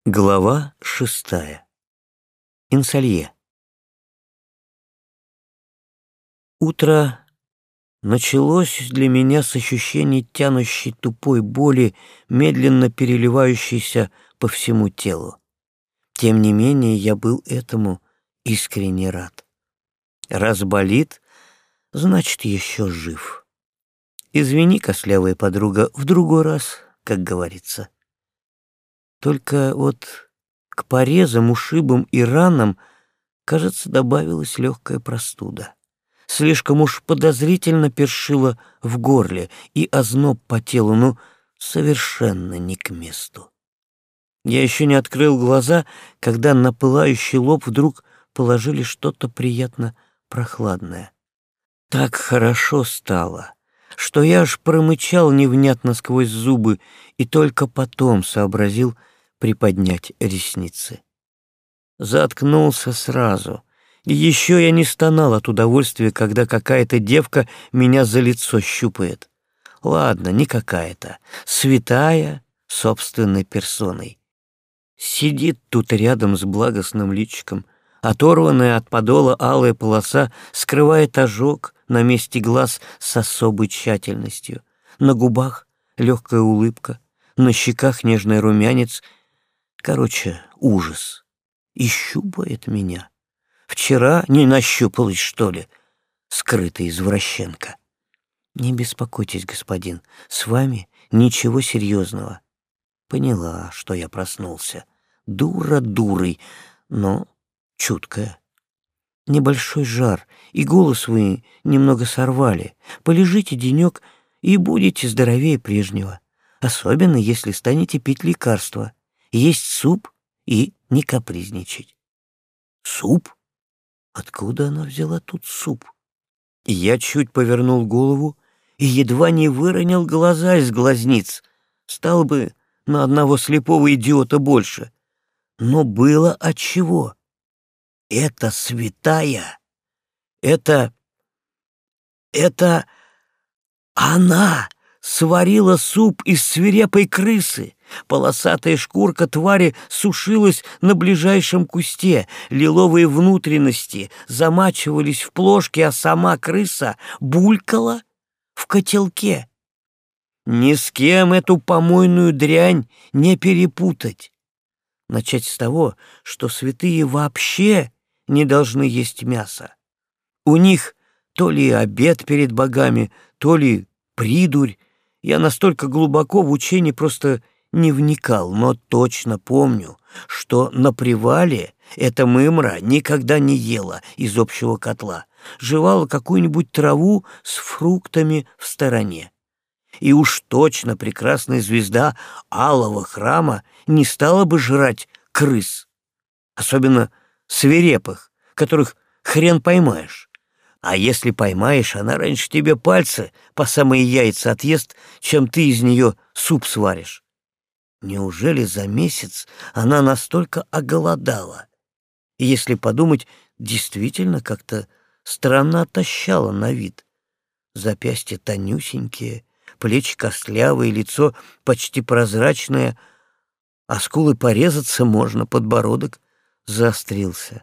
Глава 6. Инсалье. Утро началось для меня с ощущения тянущей тупой боли, медленно переливающейся по всему телу. Тем не менее, я был этому искренне рад. Раз болит, значит, еще жив. Извини, костлявая подруга, в другой раз, как говорится. Только вот к порезам, ушибам и ранам, кажется, добавилась легкая простуда. Слишком уж подозрительно першило в горле, и озноб по телу, ну, совершенно не к месту. Я еще не открыл глаза, когда на пылающий лоб вдруг положили что-то приятно прохладное. Так хорошо стало, что я аж промычал невнятно сквозь зубы и только потом сообразил приподнять ресницы. Заткнулся сразу. И еще я не стонал от удовольствия, когда какая-то девка меня за лицо щупает. Ладно, не какая-то, святая собственной персоной. Сидит тут рядом с благостным личиком. Оторванная от подола алая полоса скрывает ожог на месте глаз с особой тщательностью. На губах легкая улыбка, на щеках нежный румянец. Короче, ужас. И щупает меня. Вчера не нащупалась, что ли, скрытая извращенка? Не беспокойтесь, господин, с вами ничего серьезного. Поняла, что я проснулся. Дура дурой, но чуткая. Небольшой жар, и голос вы немного сорвали. Полежите денек и будете здоровее прежнего. Особенно, если станете пить лекарства. Есть суп и не капризничать. Суп? Откуда она взяла тут суп? Я чуть повернул голову и едва не выронил глаза из глазниц. Стал бы на одного слепого идиота больше. Но было отчего. Это святая. Это она сварила суп из свирепой крысы. Полосатая шкурка твари сушилась на ближайшем кусте, лиловые внутренности замачивались в плошке, а сама крыса булькала в котелке. Ни с кем эту помойную дрянь не перепутать. Начать с того, что святые вообще не должны есть мясо. У них то ли обет перед богами, то ли придурь. Я настолько глубоко в учении просто не вникал, но точно помню, что на привале эта мымра никогда не ела из общего котла, жевала какую-нибудь траву с фруктами в стороне. И уж точно прекрасная звезда Алого храма не стала бы жрать крыс, особенно свирепых, которых хрен поймаешь. А если поймаешь, она раньше тебе пальцы по самые яйца отъест, чем ты из нее суп сваришь. Неужели за месяц она настолько оголодала? И если подумать, действительно как-то странно отощала на вид. Запястья тонюсенькие, плечи костлявые, лицо почти прозрачное, а скулы порезаться можно, подбородок заострился.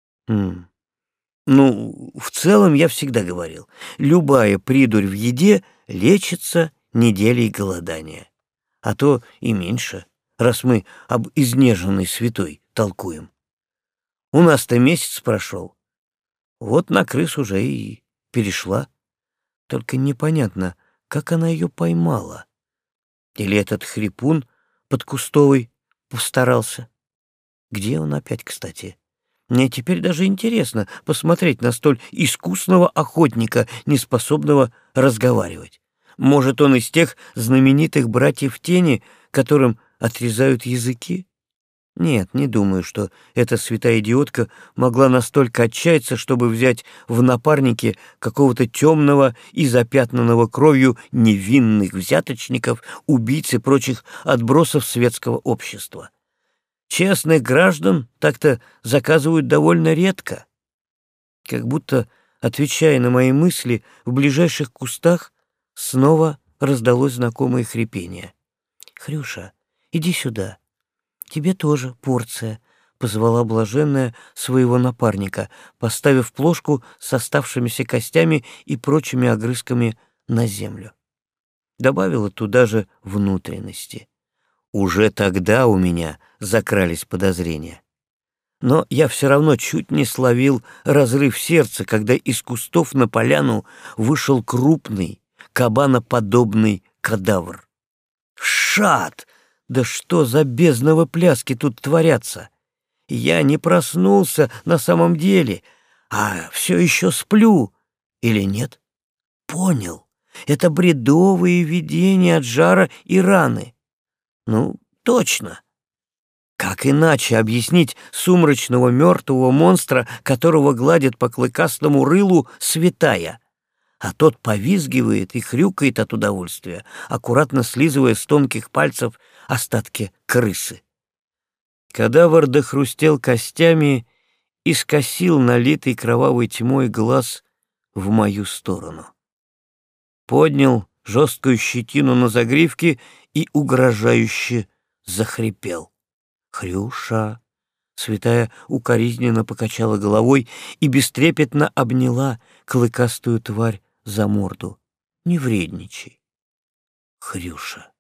Ну, в целом я всегда говорил, любая придурь в еде лечится неделей голодания. А то и меньше, раз мы об изнеженной святой толкуем. У нас-то месяц прошел. Вот на крыс уже и перешла. Только непонятно, как она ее поймала. Или этот хрипун подкустовый постарался. Где он опять, кстати? Мне теперь даже интересно посмотреть на столь искусного охотника, неспособного разговаривать. Может, он из тех знаменитых братьев тени, которым отрезают языки? Нет, не думаю, что эта святая идиотка могла настолько отчаяться, чтобы взять в напарники какого-то темного и запятнанного кровью невинных взяточников, убийц и прочих отбросов светского общества. Честных граждан так-то заказывают довольно редко. Как будто, отвечая на мои мысли, в ближайших кустах снова раздалось знакомое хрипение. «Хрюша, иди сюда». «Тебе тоже порция», — позвала блаженная своего напарника, поставив плошку с оставшимися костями и прочими огрызками на землю. Добавила туда же внутренности. Уже тогда у меня закрались подозрения. Но я все равно чуть не словил разрыв сердца, когда из кустов на поляну вышел крупный, кабаноподобный кадавр. Шат! Да что за бездновы пляски тут творятся? Я не проснулся на самом деле, а все еще сплю. Или нет? Понял. Это бредовые видения от жара и раны. Ну, точно. Как иначе объяснить сумрачного мертвого монстра, которого гладит по клыкастому рылу святая? А тот повизгивает и хрюкает от удовольствия, аккуратно слизывая с тонких пальцев остатки крысы. Кадавр дохрустел костями и скосил налитый кровавой тьмой глаз в мою сторону. Поднял жесткую щетину на загривке и угрожающе захрипел. «Хрюша!» Святая укоризненно покачала головой и бестрепетно обняла клыкастую тварь за морду. «Не вредничай!» «Хрюша!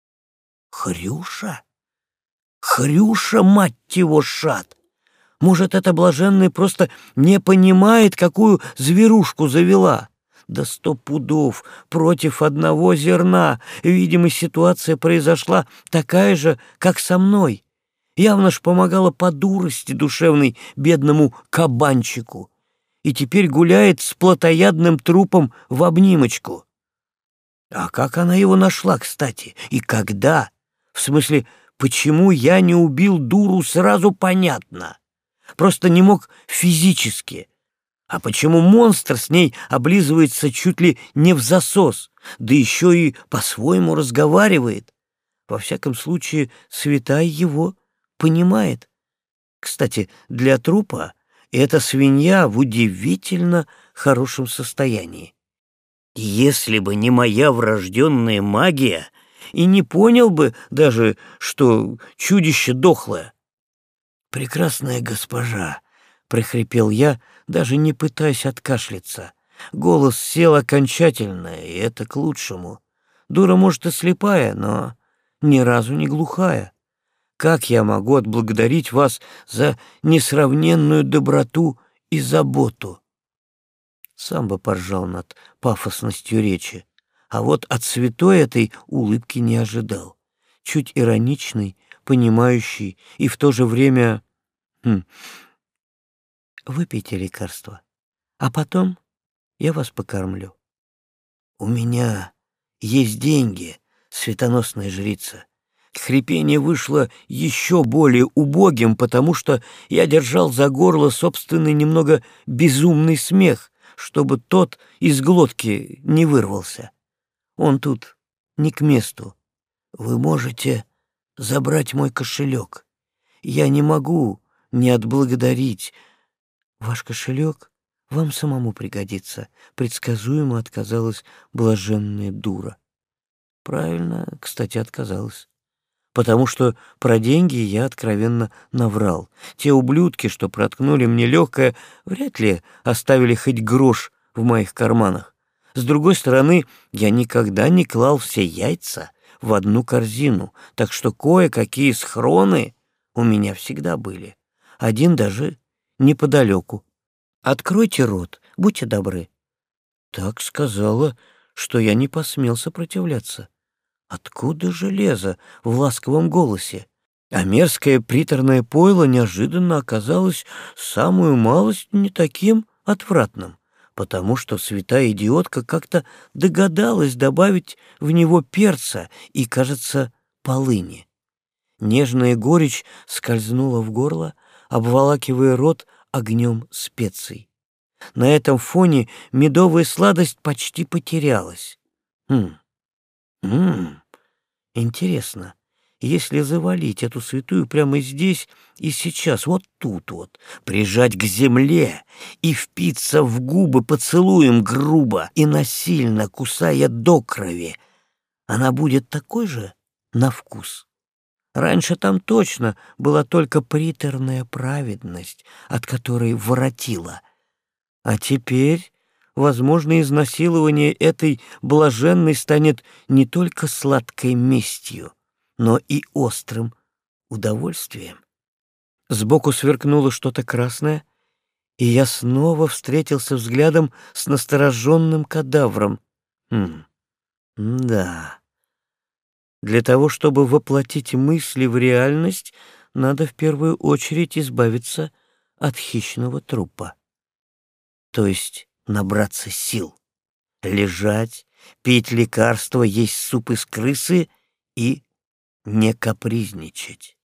Хрюша? Хрюша, мать его, шат! Может, эта блаженная просто не понимает, какую зверушку завела? Да 100 пудов против одного зерна. Видимо, ситуация произошла такая же, как со мной. Явно ж помогала по дурости душевной бедному кабанчику. И теперь гуляет с плотоядным трупом в обнимочку. А как она его нашла, кстати? И когда? В смысле, почему я не убил дуру, сразу понятно. Просто не мог физически. А почему монстр с ней облизывается чуть ли не в засос, да еще и по-своему разговаривает? Во всяком случае, святая его понимает. Кстати, для трупа эта свинья в удивительно хорошем состоянии. Если бы не моя врожденная магия, и не понял бы даже, что чудище дохлое. «Прекрасная госпожа», — прохрипел я, даже не пытаясь откашляться. Голос сел окончательно, и это к лучшему. Дура, может, и слепая, но ни разу не глухая. Как я могу отблагодарить вас за несравненную доброту и заботу? Сам бы поржал над пафосностью речи, а вот от святой этой улыбки не ожидал. Чуть ироничный, понимающий и в то же время... Выпейте лекарство, а потом я вас покормлю. У меня есть деньги, светоносная жрица. Хрипение вышло еще более убогим, потому что я держал за горло собственный немного безумный смех, чтобы тот из глотки не вырвался. Он тут не к месту. Вы можете забрать мой кошелек. Я не могу не отблагодарить. Ваш кошелек вам самому пригодится, предсказуемо отказалась блаженная дура. Правильно, кстати, отказалась. Потому что про деньги я откровенно наврал. Те ублюдки, что проткнули мне легкое, вряд ли оставили хоть грош в моих карманах. С другой стороны, я никогда не клал все яйца в одну корзину, так что кое-какие схроны у меня всегда были. Один даже неподалеку. Откройте рот, будьте добры. Так сказала, что я не посмел сопротивляться. Откуда железо в ласковом голосе? А мерзкое приторное пойло неожиданно оказалось самую малость не таким отвратным, потому что святая идиотка как-то догадалась добавить в него перца и, кажется, полыни. Нежная горечь скользнула в горло, обволакивая рот огнем специй. На этом фоне медовая сладость почти потерялась. Интересно, если завалить эту святую прямо здесь и сейчас, вот тут вот, прижать к земле и впиться в губы поцелуем грубо и насильно кусая до крови, она будет такой же на вкус? Раньше там точно была только приторная праведность, от которой воротило. А теперь, возможно, изнасилование этой блаженной станет не только сладкой местью, но и острым удовольствием. Сбоку сверкнуло что-то красное, и я снова встретился взглядом с настороженным кадавром. Да. Для того, чтобы воплотить мысли в реальность, надо в первую очередь избавиться от хищного трупа. То есть набраться сил, лежать, пить лекарства, есть суп из крысы и не капризничать.